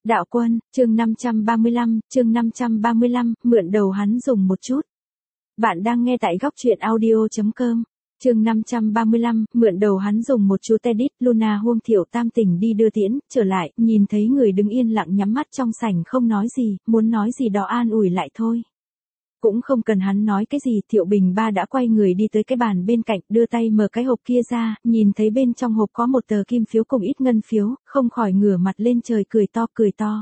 Đạo quân, chương 535, mượn đầu hắn dùng một chút. Bạn đang nghe tại góc truyện audio.com. Chương 535, mượn đầu hắn dùng một chú Tedit. Luna Huông Thiệu Tam Tình đi đưa tiễn, trở lại, nhìn thấy người đứng yên lặng nhắm mắt trong sảnh không nói gì, muốn nói gì đó an ủi lại thôi. Cũng không cần hắn nói cái gì, Thiệu Bình Ba đã quay người đi tới cái bàn bên cạnh, đưa tay mở cái hộp kia ra, nhìn thấy bên trong hộp có một tờ kim phiếu cùng ít ngân phiếu, không khỏi ngửa mặt lên trời cười to.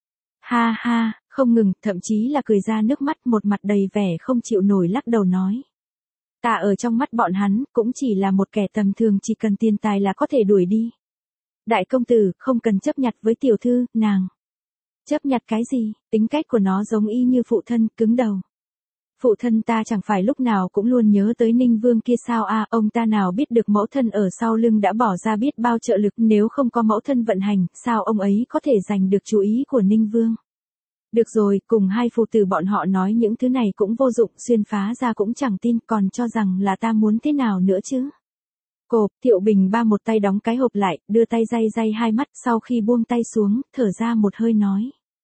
Ha ha, không ngừng, thậm chí là cười ra nước mắt, một mặt đầy vẻ không chịu nổi lắc đầu nói. Ta ở trong mắt bọn hắn, cũng chỉ là một kẻ tầm thường, chỉ cần tiền tài là có thể đuổi đi. Đại công tử, không cần chấp nhặt với tiểu thư, nàng. Chấp nhặt cái gì, tính cách của nó giống y như phụ thân, cứng đầu. Phụ thân ta chẳng phải lúc nào cũng luôn nhớ tới Ninh Vương kia sao a, ông ta nào biết được mẫu thân ở sau lưng đã bỏ ra biết bao trợ lực, nếu không có mẫu thân vận hành, sao ông ấy có thể giành được chú ý của Ninh Vương. Được rồi, cùng hai phụ tử bọn họ nói những thứ này cũng vô dụng, xuyên phá ra cũng chẳng tin, còn cho rằng là ta muốn thế nào nữa chứ. Cộp, Thiệu Bình Ba một tay đóng cái hộp lại, đưa tay day hai mắt, sau khi buông tay xuống, thở ra một hơi nói.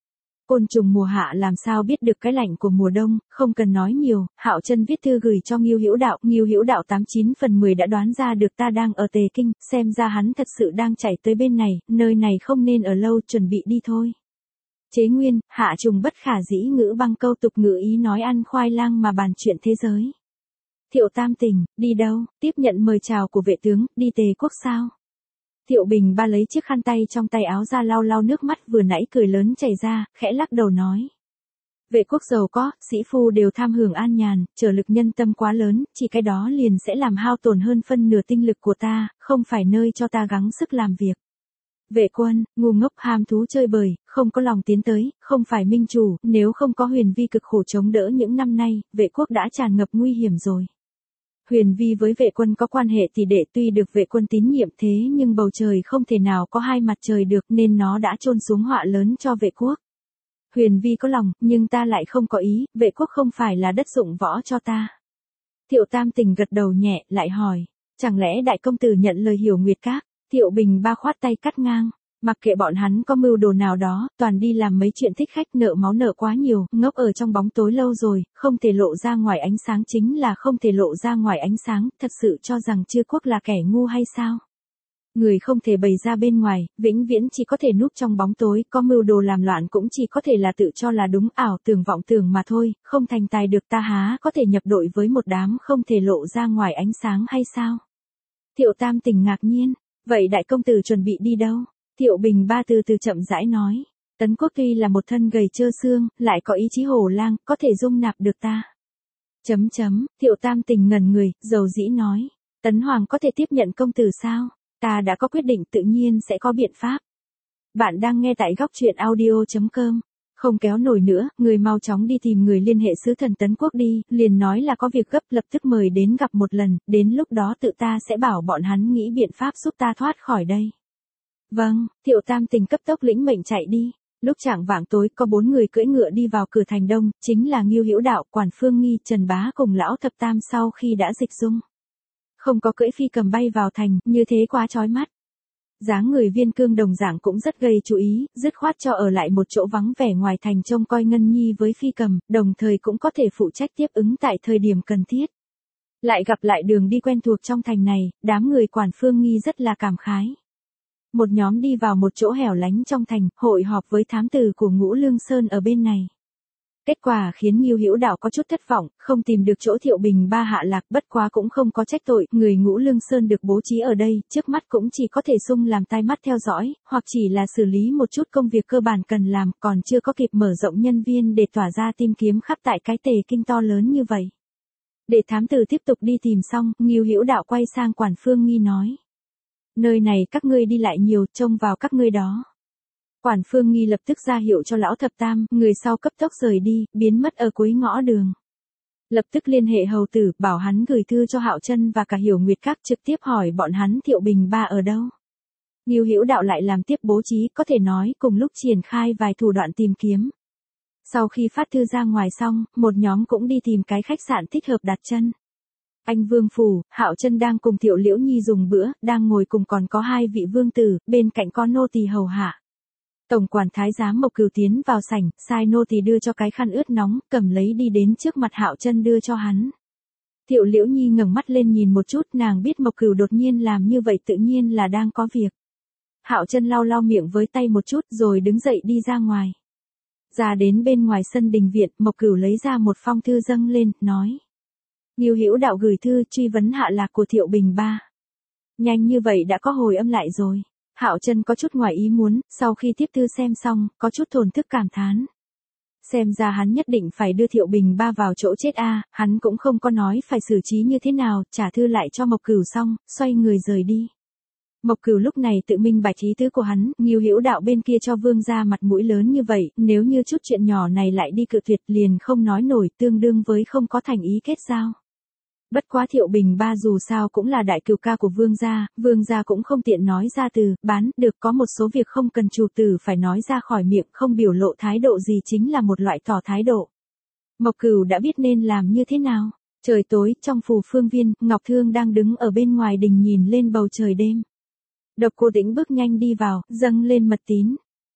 Côn trùng mùa hạ làm sao biết được cái lạnh của mùa đông, không cần nói nhiều, Hạo Chân viết thư gửi cho Ngưu Hữu Đạo 89/10 đã đoán ra được ta đang ở Tề Kinh, xem ra hắn thật sự đang chạy tới bên này, nơi này không nên ở lâu, chuẩn bị đi thôi. Chế nguyên, hạ trùng bất khả dĩ ngữ, băng câu tục ngữ ý nói ăn khoai lang mà bàn chuyện thế giới. Thiệu Tam Tình, đi đâu, tiếp nhận mời chào của vệ tướng, đi Tề quốc sao? Thiệu Bình Ba lấy chiếc khăn tay trong tay áo ra lau nước mắt vừa nãy cười lớn chảy ra, khẽ lắc đầu nói. Vệ quốc giàu có, sĩ phu đều tham hưởng an nhàn, trở lực nhân tâm quá lớn, chỉ cái đó liền sẽ làm hao tổn hơn phân nửa tinh lực của ta, không phải nơi cho ta gắng sức làm việc. Vệ quân, ngu ngốc ham thú chơi bời, không có lòng tiến tới, không phải minh chủ, nếu không có Huyền Vi cực khổ chống đỡ những năm nay, vệ quốc đã tràn ngập nguy hiểm rồi. Huyền Vi với vệ quân có quan hệ tỷ đệ, tuy được vệ quân tín nhiệm thế nhưng bầu trời không thể nào có hai mặt trời được, nên nó đã chôn xuống họa lớn cho vệ quốc. Huyền Vi có lòng, nhưng ta lại không có ý, vệ quốc không phải là đất dụng võ cho ta. Thiệu Tam Tình gật đầu nhẹ, lại hỏi, chẳng lẽ đại công tử nhận lời Hiểu Nguyệt Các? Thiệu Bình Ba khoát tay cắt ngang. Mặc kệ bọn hắn có mưu đồ nào đó, toàn đi làm mấy chuyện thích khách, nợ máu nợ quá nhiều, ngốc ở trong bóng tối lâu rồi, không thể lộ ra ngoài ánh sáng, chính là không thể lộ ra ngoài ánh sáng, thật sự cho rằng Chư quốc là kẻ ngu hay sao? Người không thể bày ra bên ngoài, vĩnh viễn chỉ có thể núp trong bóng tối, có mưu đồ làm loạn cũng chỉ có thể là tự cho là đúng, ảo tưởng vọng tưởng mà thôi, không thành tài được, ta há có thể nhập đội với một đám không thể lộ ra ngoài ánh sáng hay sao? Thiệu Tam Tình ngạc nhiên, vậy đại công tử chuẩn bị đi đâu? Thiệu Bình Ba từ từ chậm rãi nói, Tấn Quốc tuy là một thân gầy trơ xương, lại có ý chí hổ lang, có thể dung nạp được ta. Thiệu Tam Tình ngẩn người, dầu dĩ nói, Tấn Hoàng có thể tiếp nhận công tử sao? Ta đã có quyết định, tự nhiên sẽ có biện pháp. Bạn đang nghe tại góc truyện audio.com. Không kéo nổi nữa, người mau chóng đi tìm người liên hệ sứ thần Tấn Quốc đi, liền nói là có việc gấp, lập tức mời đến gặp một lần, đến lúc đó tự ta sẽ bảo bọn hắn nghĩ biện pháp giúp ta thoát khỏi đây. Vâng, Thiệu Tam Tình cấp tốc lĩnh mệnh chạy đi. Lúc chạng vạng tối, có 4 người cưỡi ngựa đi vào cửa thành đông, chính là Ngưu Hữu Đạo, Quản Phương Nghi, Trần Bá cùng lão thập tam sau khi đã dịch dung. Không có cưỡi phi cầm bay vào thành, như thế quá chói mắt. Dáng người Viên Cương đồng dạng cũng rất gây chú ý, dứt khoát cho ở lại một chỗ vắng vẻ ngoài thành trông coi Ngân Nhi với phi cầm, đồng thời cũng có thể phụ trách tiếp ứng tại thời điểm cần thiết. Lại gặp lại đường đi quen thuộc trong thành này, đám người Quản Phương Nghi rất là cảm khái. Một nhóm đi vào một chỗ hẻo lánh trong thành, hội họp với thám tử của Ngũ Lương Sơn ở bên này. Kết quả khiến Ngưu Hữu Đạo có chút thất vọng, không tìm được chỗ Thiệu Bình Ba hạ lạc, bất quá cũng không có trách tội, người Ngũ Lương Sơn được bố trí ở đây, trước mắt cũng chỉ có thể sung làm tai mắt theo dõi, hoặc chỉ là xử lý một chút công việc cơ bản cần làm, còn chưa có kịp mở rộng nhân viên để tỏa ra tìm kiếm khắp tại cái Tề Kinh to lớn như vậy. Để thám tử tiếp tục đi tìm xong, Ngưu Hữu Đạo quay sang Quản Phương Nghi nói. Nơi này các ngươi đi lại nhiều, trông vào các ngươi đó. Quản Phương Nghi lập tức ra hiệu cho lão thập tam, người sau cấp tốc rời đi, biến mất ở cuối ngõ đường. Lập tức liên hệ hầu tử, bảo hắn gửi thư cho Hạo Chân và cả Hiểu Nguyệt Các, trực tiếp hỏi bọn hắn Thiệu Bình Ba ở đâu. Ngưu Hữu Đạo lại làm tiếp bố trí, có thể nói cùng lúc triển khai vài thủ đoạn tìm kiếm. Sau khi phát thư ra ngoài xong, một nhóm cũng đi tìm cái khách sạn thích hợp đặt chân. Anh Vương Phủ, Hạo Chân đang cùng Thiệu Liễu Nhi dùng bữa, đang ngồi cùng còn có 2 vị vương tử, bên cạnh có nô tỳ hầu hạ. Tổng quản thái giám Mộc Cửu tiến vào sảnh, sai nô tỳ đưa cho cái khăn ướt nóng, cầm lấy đi đến trước mặt Hạo Chân đưa cho hắn. Thiệu Liễu Nhi ngẩng mắt lên nhìn một chút, nàng biết Mộc Cửu đột nhiên làm như vậy tự nhiên là đang có việc. Hạo Chân lau lau miệng với tay một chút rồi đứng dậy đi ra ngoài. Ra đến bên ngoài sân đình viện, Mộc Cửu lấy ra một phong thư dâng lên, nói. Ngưu Hữu Đạo gửi thư truy vấn hạ lạc của Thiệu Bình Ba. Nhanh như vậy đã có hồi âm lại rồi. Hạo Chân có chút ngoài ý muốn, sau khi tiếp thư xem xong, có chút thổn thức cảm thán. Xem ra hắn nhất định phải đưa Thiệu Bình Ba vào chỗ chết a, hắn cũng không có nói phải xử trí như thế nào, trả thư lại cho Mộc Cửu xong, xoay người rời đi. Mộc Cửu lúc này tự minh bạch ý tứ của hắn, Ngưu Hữu Đạo bên kia cho Vương gia mặt mũi lớn như vậy, nếu như chút chuyện nhỏ này lại đi cự tuyệt liền không nói nổi, tương đương với không có thành ý kết giao. Bất quá Thiệu Bình Ba dù sao cũng là đại cửu ca của Vương gia cũng không tiện nói ra từ, bán, được, có một số việc không cần chủ tử phải nói ra khỏi miệng, không biểu lộ thái độ gì chính là một loại tỏ thái độ. Mộc Cửu đã biết nên làm như thế nào. Trời tối, trong phủ phương viên, Ngọc Thương đang đứng ở bên ngoài đình nhìn lên bầu trời đêm. Độc Cô Tĩnh bước nhanh đi vào, dâng lên mật tín.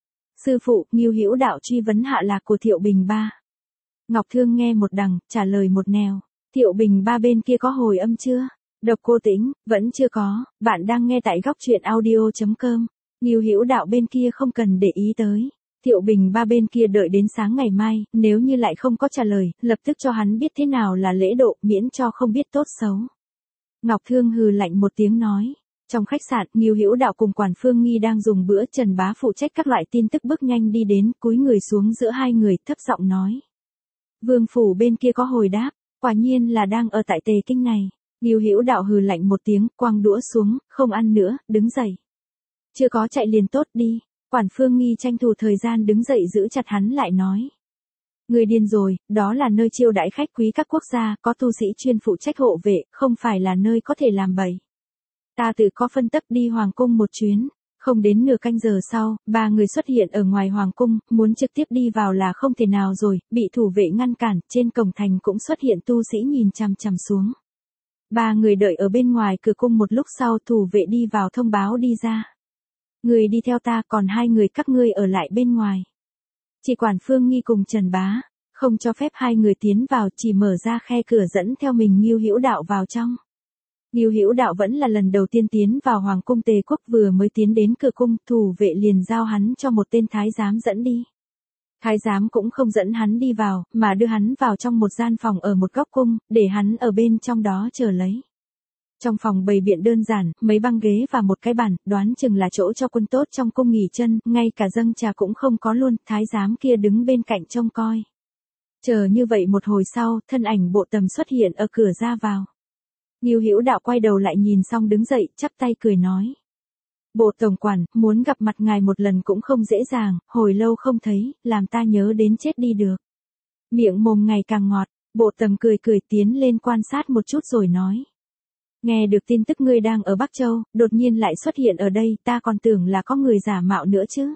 Sư phụ, Ngưu Hữu Đạo truy vấn hạ lạc của Thiệu Bình Ba. Ngọc Thương nghe một đằng, trả lời một nẻo. Thiệu Bình Ba bên kia có hồi âm chưa? Độc Cô Tĩnh, vẫn chưa có, bạn đang nghe tại góc truyện audio.com. Ngưu Hữu Đạo bên kia không cần để ý tới. Thiệu Bình Ba bên kia đợi đến sáng ngày mai, nếu như lại không có trả lời, lập tức cho hắn biết thế nào là lễ độ, miễn cho không biết tốt xấu. Ngọc Thương hừ lạnh một tiếng nói. Trong khách sạn, Ngưu Hữu Đạo cùng Quản Phương Nghi đang dùng bữa, Trần Bá phụ trách các loại tin tức bước nhanh đi đến, cúi người xuống giữa hai người, thấp giọng nói. Vương phủ bên kia có hồi đáp, quả nhiên là đang ở tại Tề Kinh này. Ngưu Hữu Đạo hừ lạnh một tiếng, quăng đũa xuống, không ăn nữa, đứng dậy. Chưa có chạy liền tốt đi. Quản Phương Nghi tranh thủ thời gian đứng dậy giữ chặt hắn lại nói. Người điên rồi, đó là nơi chiêu đãi khách quý các quốc gia, có tu sĩ chuyên phụ trách hộ vệ, không phải là nơi có thể làm bậy. Ta tự có phân tấp đi hoàng cung một chuyến, không đến nửa canh giờ sau, ba người xuất hiện ở ngoài hoàng cung, muốn trực tiếp đi vào là không thể nào rồi, bị thủ vệ ngăn cản, trên cổng thành cũng xuất hiện tu sĩ nhìn chằm chằm xuống. Ba người đợi ở bên ngoài cửa cung một lúc sau, thủ vệ đi vào thông báo đi ra. Người đi theo ta, còn hai người các ngươi ở lại bên ngoài. Chỉ Quản Phương Nghi cùng Trần Bá, không cho phép hai người tiến vào, chỉ mở ra khe cửa dẫn theo mình Ngưu Hữu Đạo vào trong. Ngưu Hữu Đạo vẫn là lần đầu tiên tiến vào hoàng cung Tề quốc, vừa mới tiến đến cửa cung, thủ vệ liền giao hắn cho một tên thái giám dẫn đi. Thái giám cũng không dẫn hắn đi vào, mà đưa hắn vào trong một gian phòng ở một góc cung, để hắn ở bên trong đó chờ lấy. Trong phòng bày biện đơn giản, mấy băng ghế và một cái bàn, đoán chừng là chỗ cho quân tốt trong cung nghỉ chân, ngay cả dâng trà cũng không có luôn, thái giám kia đứng bên cạnh trông coi. Chờ như vậy một hồi sau, thân ảnh Bộ Tầm xuất hiện ở cửa ra vào. Ngưu Hữu Đạo quay đầu lại nhìn xong đứng dậy, chắp tay cười nói. Bộ tổng quản, muốn gặp mặt ngài một lần cũng không dễ dàng, hồi lâu không thấy, làm ta nhớ đến chết đi được. Miệng mồm ngày càng ngọt, Bộ Tầm cười cười tiến lên quan sát một chút rồi nói. Nghe được tin tức ngươi đang ở Bắc Châu, đột nhiên lại xuất hiện ở đây, ta còn tưởng là có người giả mạo nữa chứ.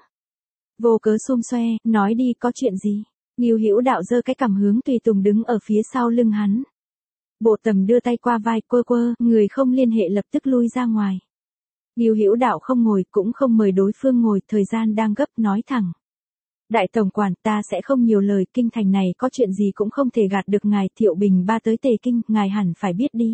Vô cớ xum xoe, nói đi, có chuyện gì? Ngưu Hữu Đạo giơ cái cằm hướng tùy tùng đứng ở phía sau lưng hắn. Bộ Tầm đưa tay qua vai, quơ quơ, người không liên hệ lập tức lui ra ngoài. Ngưu Hữu Đạo không ngồi, cũng không mời đối phương ngồi, thời gian đang gấp, nói thẳng. Đại tổng quản, ta sẽ không nhiều lời, kinh thành này có chuyện gì cũng không thể gạt được ngài, Thiệu Bình Ba tới Tề Kinh, ngài hẳn phải biết đi.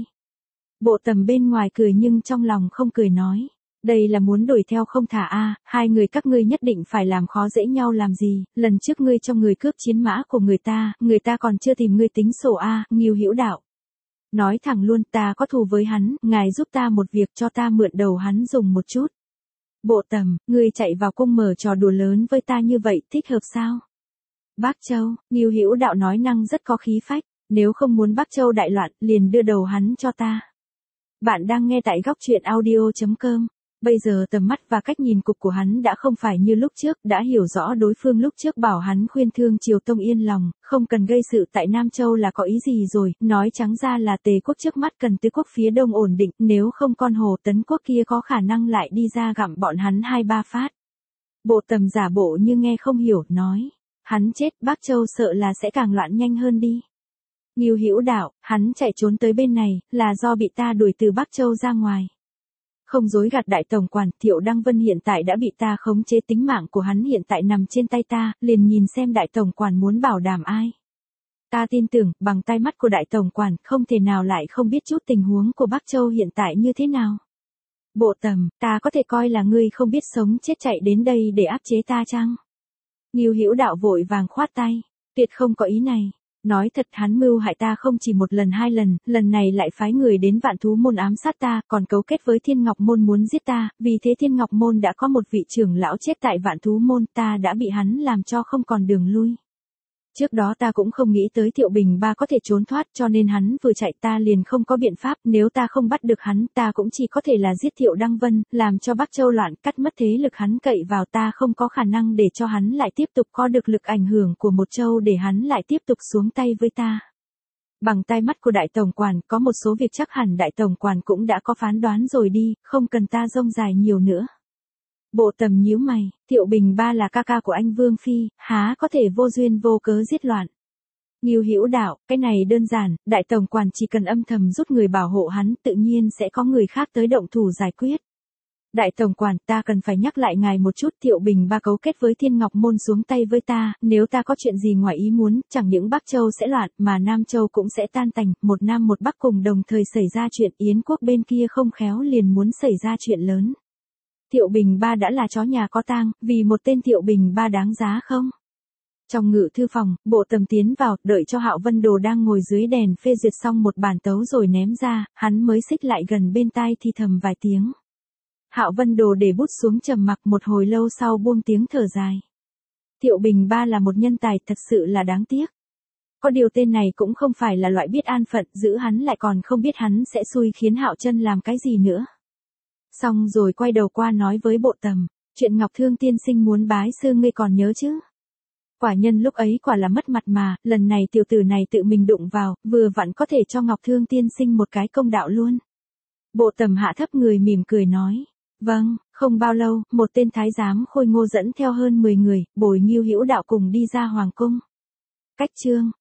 Bộ Tầm bên ngoài cười nhưng trong lòng không cười nói. Đây là muốn đuổi theo không thả a, hai người các ngươi nhất định phải làm khó dễ nhau làm gì, lần trước ngươi cho người cướp chiến mã của người ta còn chưa tìm ngươi tính sổ a, Ngưu Hữu Đạo. Nói thẳng luôn, ta có thù với hắn, ngài giúp ta một việc, cho ta mượn đầu hắn dùng một chút. Bộ Tầm, ngươi chạy vào cung mở trò đùa lớn với ta như vậy, thích hợp sao? Bắc Châu, Ngưu Hữu Đạo nói năng rất có khí phách, nếu không muốn Bắc Châu đại loạn, liền đưa đầu hắn cho ta. Bạn đang nghe tại góc truyện audio.com. Bây giờ tầm mắt và cách nhìn cục của hắn đã không phải như lúc trước, đã hiểu rõ đối phương lúc trước bảo hắn khuyên thương Triều Tông yên lòng, không cần gây sự tại Nam Châu là có ý gì rồi, nói trắng ra là Tề quốc trước mắt cần Tứ quốc phía đông ổn định, nếu không con Hồ Tấn quốc kia có khả năng lại đi ra gặm bọn hắn 2-3 phát. Bộ Tầm giả bộ như nghe không hiểu, nói, hắn chết, Bắc Châu sợ là sẽ càng loạn nhanh hơn đi. Ngưu Hữu Đạo, hắn chạy trốn tới bên này, là do bị ta đuổi từ Bắc Châu ra ngoài. Không dối gạt đại tổng quản, Thiệu Đăng Vân hiện tại đã bị ta khống chế, tính mạng của hắn hiện tại nằm trên tay ta, liền nhìn xem đại tổng quản muốn bảo đảm ai. Ta tin tưởng, bằng tai mắt của đại tổng quản, không thể nào lại không biết chút tình huống của Bắc Châu hiện tại như thế nào. Bộ Tầm, ta có thể coi là ngươi không biết sống chết chạy đến đây để áp chế ta chăng? Ngưu Hữu Đạo vội vàng khoát tay, tuyệt không có ý này. Nói thật, hắn mưu hại ta không chỉ một lần hai lần, lần này lại phái người đến Vạn Thú Môn ám sát ta, còn cấu kết với Thiên Ngọc Môn muốn giết ta, vì thế Thiên Ngọc Môn đã có một vị trưởng lão chết tại Vạn Thú Môn, ta đã bị hắn làm cho không còn đường lui. Trước đó ta cũng không nghĩ tới Thiệu Bình Ba có thể trốn thoát, cho nên hắn vừa chạy ta liền không có biện pháp, nếu ta không bắt được hắn, ta cũng chỉ có thể là giết Thiệu Đăng Vân, làm cho Bắc Châu loạn, cắt mất thế lực hắn cậy vào, ta không có khả năng để cho hắn lại tiếp tục có được lực ảnh hưởng của một châu để hắn lại tiếp tục xuống tay với ta. Bằng tai mắt của đại tổng quản, có một số việc chắc hẳn đại tổng quản cũng đã có phán đoán rồi đi, không cần ta rông dài nhiều nữa. Bộ Tầm nhíu mày, Thiệu Bình Ba là ca ca của anh Vương Phi, há có thể vô duyên vô cớ giết loạn. Ngưu Hữu Đạo, cái này đơn giản, đại tổng quản chỉ cần âm thầm rút người bảo hộ hắn, tự nhiên sẽ có người khác tới động thủ giải quyết. Đại tổng quản, ta cần phải nhắc lại ngài một chút, Thiệu Bình Ba cấu kết với Thiên Ngọc Môn xuống tay với ta, nếu ta có chuyện gì ngoài ý muốn, chẳng những Bắc Châu sẽ loạn, mà Nam Châu cũng sẽ tan tành, một Nam một Bắc cùng đồng thời xảy ra chuyện, Yến quốc bên kia không khéo liền muốn xảy ra chuyện lớn. Thiệu Bình Ba đã là chó nhà có tang, vì một tên Thiệu Bình Ba đáng giá không? Trong ngự thư phòng, Bộ Tầm tiến vào, đợi cho Hạo Vân Đồ đang ngồi dưới đèn phê duyệt xong một bản tấu rồi ném ra, hắn mới xích lại gần bên tai thì thầm vài tiếng. Hạo Vân Đồ để bút xuống trầm mặc, một hồi lâu sau buông tiếng thở dài. Thiệu Bình Ba là một nhân tài, thật sự là đáng tiếc. Có điều tên này cũng không phải là loại biết an phận, giữ hắn lại còn không biết hắn sẽ xui khiến Hạo Chân làm cái gì nữa. Xong rồi quay đầu qua nói với Bộ Tầm, chuyện Ngọc Thương tiên sinh muốn bái sư ngươi còn nhớ chứ? Quả nhân lúc ấy quả là mất mặt mà, lần này tiểu tử này tự mình đụng vào, vừa vặn có thể cho Ngọc Thương tiên sinh một cái công đạo luôn. Bộ Tầm hạ thấp người mỉm cười nói, vâng. Không bao lâu, một tên thái giám khôi ngô dẫn theo hơn 10 người, bồi Ngưu Hữu Đạo cùng đi ra hoàng cung. Cách chương